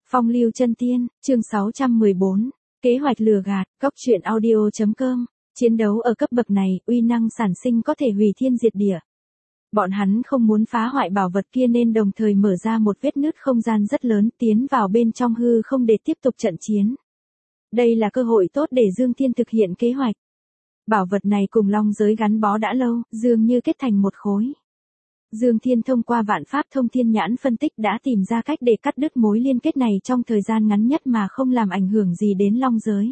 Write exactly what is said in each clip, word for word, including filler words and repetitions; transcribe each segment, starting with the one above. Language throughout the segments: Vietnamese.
Phong lưu chân tiên, chương sáu trăm mười bốn, kế hoạch lừa gạt, góc truyện audio.com, chiến đấu ở cấp bậc này, uy năng sản sinh có thể hủy thiên diệt địa. Bọn hắn không muốn phá hoại bảo vật kia nên đồng thời mở ra một vết nứt không gian rất lớn tiến vào bên trong hư không để tiếp tục trận chiến. Đây là cơ hội tốt để Dương Thiên thực hiện kế hoạch. Bảo vật này cùng long giới gắn bó đã lâu, dường như kết thành một khối. Dương Thiên thông qua vạn pháp thông thiên nhãn phân tích đã tìm ra cách để cắt đứt mối liên kết này trong thời gian ngắn nhất mà không làm ảnh hưởng gì đến long giới.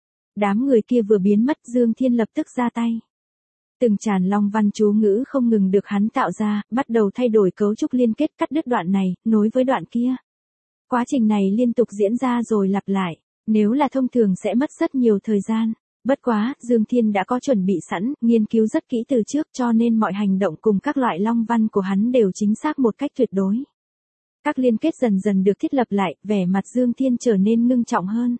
Đám người kia vừa biến mất, Dương Thiên lập tức ra tay. Từng tràn long văn chú ngữ không ngừng được hắn tạo ra, bắt đầu thay đổi cấu trúc liên kết cắt đứt đoạn này, nối với đoạn kia. Quá trình này liên tục diễn ra rồi lặp lại, nếu là thông thường sẽ mất rất nhiều thời gian. Bất quá, Dương Thiên đã có chuẩn bị sẵn, nghiên cứu rất kỹ từ trước cho nên mọi hành động cùng các loại long văn của hắn đều chính xác một cách tuyệt đối. Các liên kết dần dần được thiết lập lại, vẻ mặt Dương Thiên trở nên ngưng trọng hơn.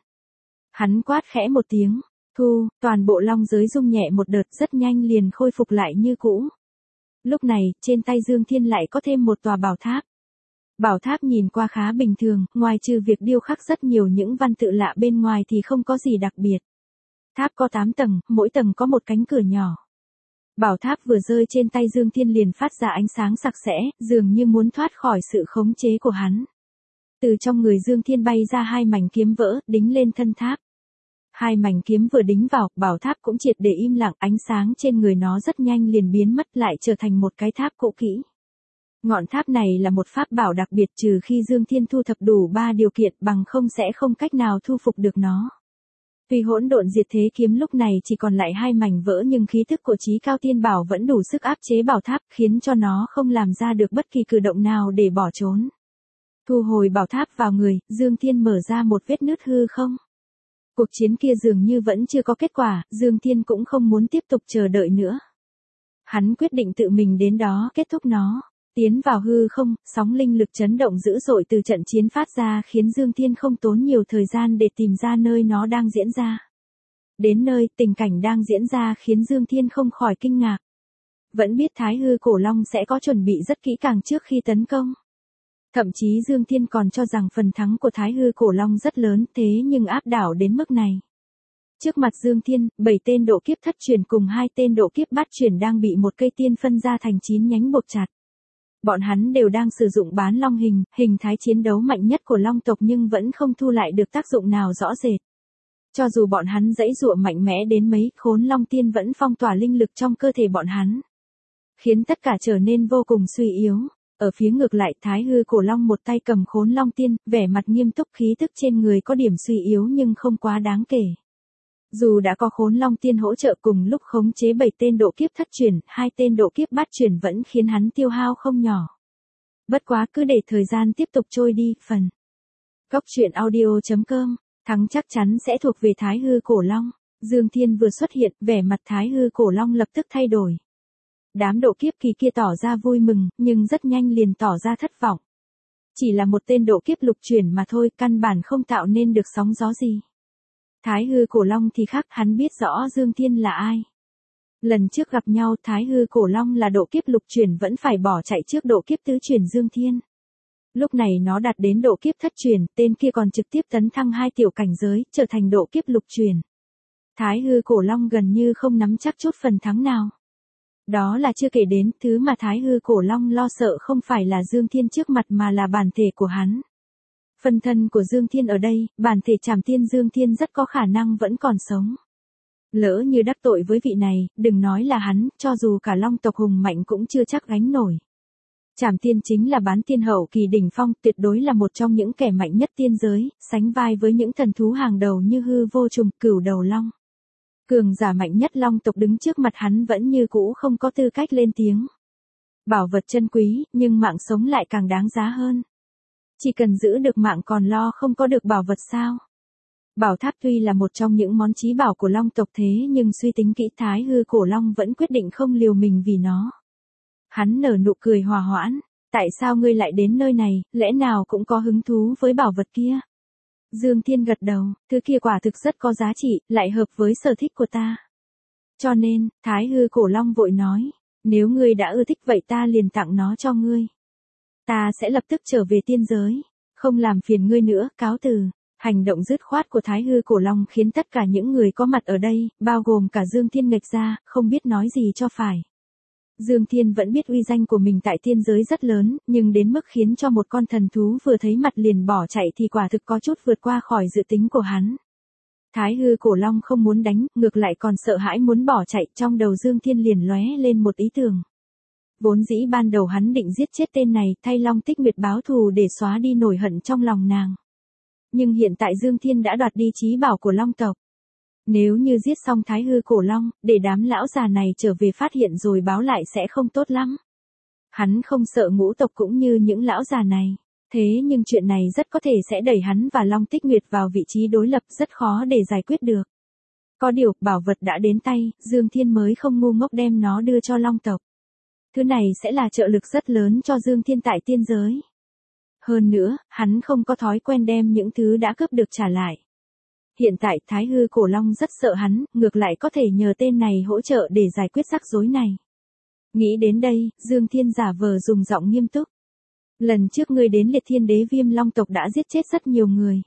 Hắn quát khẽ một tiếng, thu, toàn bộ long giới rung nhẹ một đợt rất nhanh liền khôi phục lại như cũ. Lúc này, trên tay Dương Thiên lại có thêm một tòa bảo tháp. Bảo tháp nhìn qua khá bình thường, ngoài trừ việc điêu khắc rất nhiều những văn tự lạ bên ngoài thì không có gì đặc biệt. Tháp có tám tầng, mỗi tầng có một cánh cửa nhỏ. Bảo tháp vừa rơi trên tay Dương Thiên liền phát ra ánh sáng sặc sỡ, dường như muốn thoát khỏi sự khống chế của hắn. Từ trong người Dương Thiên bay ra hai mảnh kiếm vỡ, đính lên thân tháp. Hai mảnh kiếm vừa đính vào, bảo tháp cũng triệt để im lặng, ánh sáng trên người nó rất nhanh liền biến mất lại trở thành một cái tháp cũ kỹ. Ngọn tháp này là một pháp bảo đặc biệt trừ khi Dương Thiên thu thập đủ ba điều kiện bằng không sẽ không cách nào thu phục được nó. Vì hỗn độn diệt thế kiếm lúc này chỉ còn lại hai mảnh vỡ nhưng khí thức của chí cao tiên bảo vẫn đủ sức áp chế bảo tháp khiến cho nó không làm ra được bất kỳ cử động nào để bỏ trốn. Thu hồi bảo tháp vào người, Dương Thiên mở ra một vết nứt hư không. Cuộc chiến kia dường như vẫn chưa có kết quả, Dương Thiên cũng không muốn tiếp tục chờ đợi nữa. Hắn quyết định tự mình đến đó kết thúc nó. Tiến vào hư không, sóng linh lực chấn động dữ dội từ trận chiến phát ra khiến Dương Thiên không tốn nhiều thời gian để tìm ra nơi nó đang diễn ra. Đến nơi, tình cảnh đang diễn ra khiến Dương Thiên không khỏi kinh ngạc. Vẫn biết Thái Hư Cổ Long sẽ có chuẩn bị rất kỹ càng trước khi tấn công. Thậm chí Dương Thiên còn cho rằng phần thắng của Thái Hư Cổ Long rất lớn thế nhưng áp đảo đến mức này. Trước mặt Dương Thiên, bảy tên độ kiếp thất truyền cùng hai tên độ kiếp bát truyền đang bị một cây tiên phân ra thành chín nhánh buộc chặt. Bọn hắn đều đang sử dụng bán long hình, hình thái chiến đấu mạnh nhất của long tộc nhưng vẫn không thu lại được tác dụng nào rõ rệt. Cho dù bọn hắn giãy giụa mạnh mẽ đến mấy, khốn long tiên vẫn phong tỏa linh lực trong cơ thể bọn hắn. Khiến tất cả trở nên vô cùng suy yếu. Ở phía ngược lại Thái Hư Cổ Long một tay cầm khốn long tiên, vẻ mặt nghiêm túc khí tức trên người có điểm suy yếu nhưng không quá đáng kể. Dù đã có khốn long tiên hỗ trợ cùng lúc khống chế bảy tên độ kiếp thất truyền, hai tên độ kiếp bát truyền vẫn khiến hắn tiêu hao không nhỏ. Bất quá cứ để thời gian tiếp tục trôi đi, phần. Góc truyện audio.com, thắng chắc chắn sẽ thuộc về Thái Hư Cổ Long. Dương Thiên vừa xuất hiện, vẻ mặt Thái Hư Cổ Long lập tức thay đổi. Đám độ kiếp kỳ kia tỏ ra vui mừng, nhưng rất nhanh liền tỏ ra thất vọng. Chỉ là một tên độ kiếp lục truyền mà thôi, căn bản không tạo nên được sóng gió gì. Thái Hư Cổ Long thì khác, hắn biết rõ Dương Thiên là ai. Lần trước gặp nhau Thái Hư Cổ Long là độ kiếp lục truyền vẫn phải bỏ chạy trước độ kiếp tứ truyền Dương Thiên. Lúc này nó đạt đến độ kiếp thất truyền, tên kia còn trực tiếp tấn thăng hai tiểu cảnh giới, trở thành độ kiếp lục truyền. Thái Hư Cổ Long gần như không nắm chắc chút phần thắng nào. Đó là chưa kể đến, thứ mà Thái Hư Cổ Long lo sợ không phải là Dương Thiên trước mặt mà là bản thể của hắn. Phân thân của Dương Thiên ở đây, bản thể Trảm Tiên Dương Thiên rất có khả năng vẫn còn sống. Lỡ như đắc tội với vị này, đừng nói là hắn, cho dù cả long tộc hùng mạnh cũng chưa chắc gánh nổi. Trảm Tiên chính là bán tiên hậu kỳ đỉnh phong, tuyệt đối là một trong những kẻ mạnh nhất tiên giới, sánh vai với những thần thú hàng đầu như hư vô trùng, cửu đầu long. Cường giả mạnh nhất long tộc đứng trước mặt hắn vẫn như cũ không có tư cách lên tiếng. Bảo vật chân quý, nhưng mạng sống lại càng đáng giá hơn. Chỉ cần giữ được mạng còn lo không có được bảo vật sao. Bảo tháp tuy là một trong những món chí bảo của long tộc thế nhưng suy tính kỹ Thái Hư Cổ Long vẫn quyết định không liều mình vì nó. Hắn nở nụ cười hòa hoãn, tại sao ngươi lại đến nơi này, lẽ nào cũng có hứng thú với bảo vật kia? Dương Thiên gật đầu, thứ kia quả thực rất có giá trị, lại hợp với sở thích của ta. Cho nên, Thái Hư Cổ Long vội nói, nếu ngươi đã ưa thích vậy ta liền tặng nó cho ngươi. Ta sẽ lập tức trở về tiên giới. Không làm phiền ngươi nữa, cáo từ. Hành động dứt khoát của Thái Hư Cổ Long khiến tất cả những người có mặt ở đây, bao gồm cả Dương Thiên nghệch ra, không biết nói gì cho phải. Dương Thiên vẫn biết uy danh của mình tại tiên giới rất lớn, nhưng đến mức khiến cho một con thần thú vừa thấy mặt liền bỏ chạy thì quả thực có chút vượt qua khỏi dự tính của hắn. Thái Hư Cổ Long không muốn đánh, ngược lại còn sợ hãi muốn bỏ chạy, trong đầu Dương Thiên liền lóe lên một ý tưởng. Vốn dĩ ban đầu hắn định giết chết tên này, thay Long Tích Nguyệt báo thù để xóa đi nổi hận trong lòng nàng. Nhưng hiện tại Dương Thiên đã đoạt đi chí bảo của Long tộc. Nếu như giết xong Thái Hư Cổ Long, để đám lão già này trở về phát hiện rồi báo lại sẽ không tốt lắm. Hắn không sợ ngũ tộc cũng như những lão già này. Thế nhưng chuyện này rất có thể sẽ đẩy hắn và Long Tích Nguyệt vào vị trí đối lập, rất khó để giải quyết được. Có điều, bảo vật đã đến tay, Dương Thiên mới không ngu ngốc đem nó đưa cho Long tộc. Thứ này sẽ là trợ lực rất lớn cho Dương Thiên tại tiên giới. Hơn nữa, hắn không có thói quen đem những thứ đã cướp được trả lại. Hiện tại Thái Hư Cổ Long rất sợ hắn, ngược lại có thể nhờ tên này hỗ trợ để giải quyết rắc rối này. Nghĩ đến đây, Dương Thiên giả vờ dùng giọng nghiêm túc. Lần trước ngươi đến Liệt Thiên Đế Viêm Long tộc đã giết chết rất nhiều người.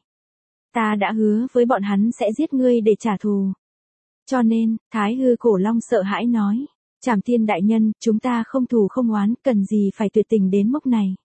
Ta đã hứa với bọn hắn sẽ giết ngươi để trả thù. Cho nên, Thái Hư Cổ Long sợ hãi nói. Trảm Thiên đại nhân, chúng ta không thù không oán, cần gì phải tuyệt tình đến mức này.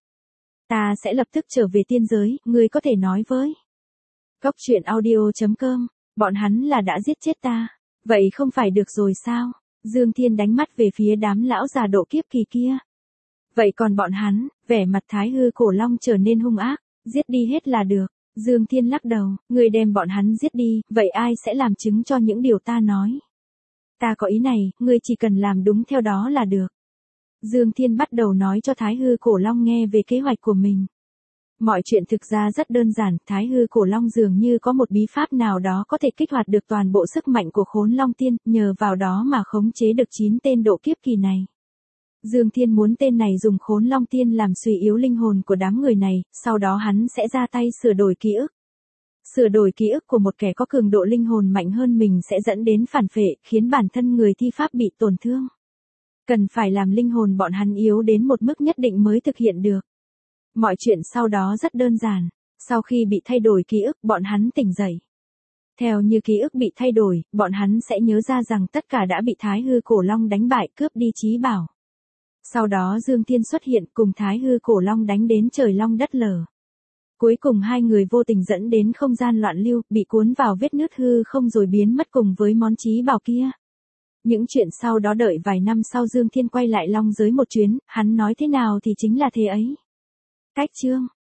Ta sẽ lập tức trở về tiên giới, ngươi có thể nói với. Góc truyện audio chấm com, bọn hắn là đã giết chết ta. Vậy không phải được rồi sao? Dương Thiên đánh mắt về phía đám lão già độ kiếp kỳ kia. Vậy còn bọn hắn, vẻ mặt Thái Hư Cổ Long trở nên hung ác, giết đi hết là được. Dương Thiên lắc đầu, ngươi đem bọn hắn giết đi, vậy ai sẽ làm chứng cho những điều ta nói? Ta có ý này, ngươi chỉ cần làm đúng theo đó là được. Dương Thiên bắt đầu nói cho Thái Hư Cổ Long nghe về kế hoạch của mình. Mọi chuyện thực ra rất đơn giản, Thái Hư Cổ Long dường như có một bí pháp nào đó có thể kích hoạt được toàn bộ sức mạnh của Khốn Long Tiên, nhờ vào đó mà khống chế được chín tên độ kiếp kỳ này. Dương Thiên muốn tên này dùng Khốn Long Tiên làm suy yếu linh hồn của đám người này, sau đó hắn sẽ ra tay sửa đổi ký ức. Sửa đổi ký ức của một kẻ có cường độ linh hồn mạnh hơn mình sẽ dẫn đến phản phệ, khiến bản thân người thi pháp bị tổn thương. Cần phải làm linh hồn bọn hắn yếu đến một mức nhất định mới thực hiện được. Mọi chuyện sau đó rất đơn giản. Sau khi bị thay đổi ký ức, bọn hắn tỉnh dậy. Theo như ký ức bị thay đổi, bọn hắn sẽ nhớ ra rằng tất cả đã bị Thái Hư Cổ Long đánh bại, cướp đi chí bảo. Sau đó Dương Thiên xuất hiện cùng Thái Hư Cổ Long đánh đến trời long đất lở. Cuối cùng hai người vô tình dẫn đến không gian loạn lưu, bị cuốn vào vết nứt hư không rồi biến mất cùng với món chí bảo kia. Những chuyện sau đó đợi vài năm sau Dương Thiên quay lại long giới một chuyến, hắn nói thế nào thì chính là thế ấy. Cách chương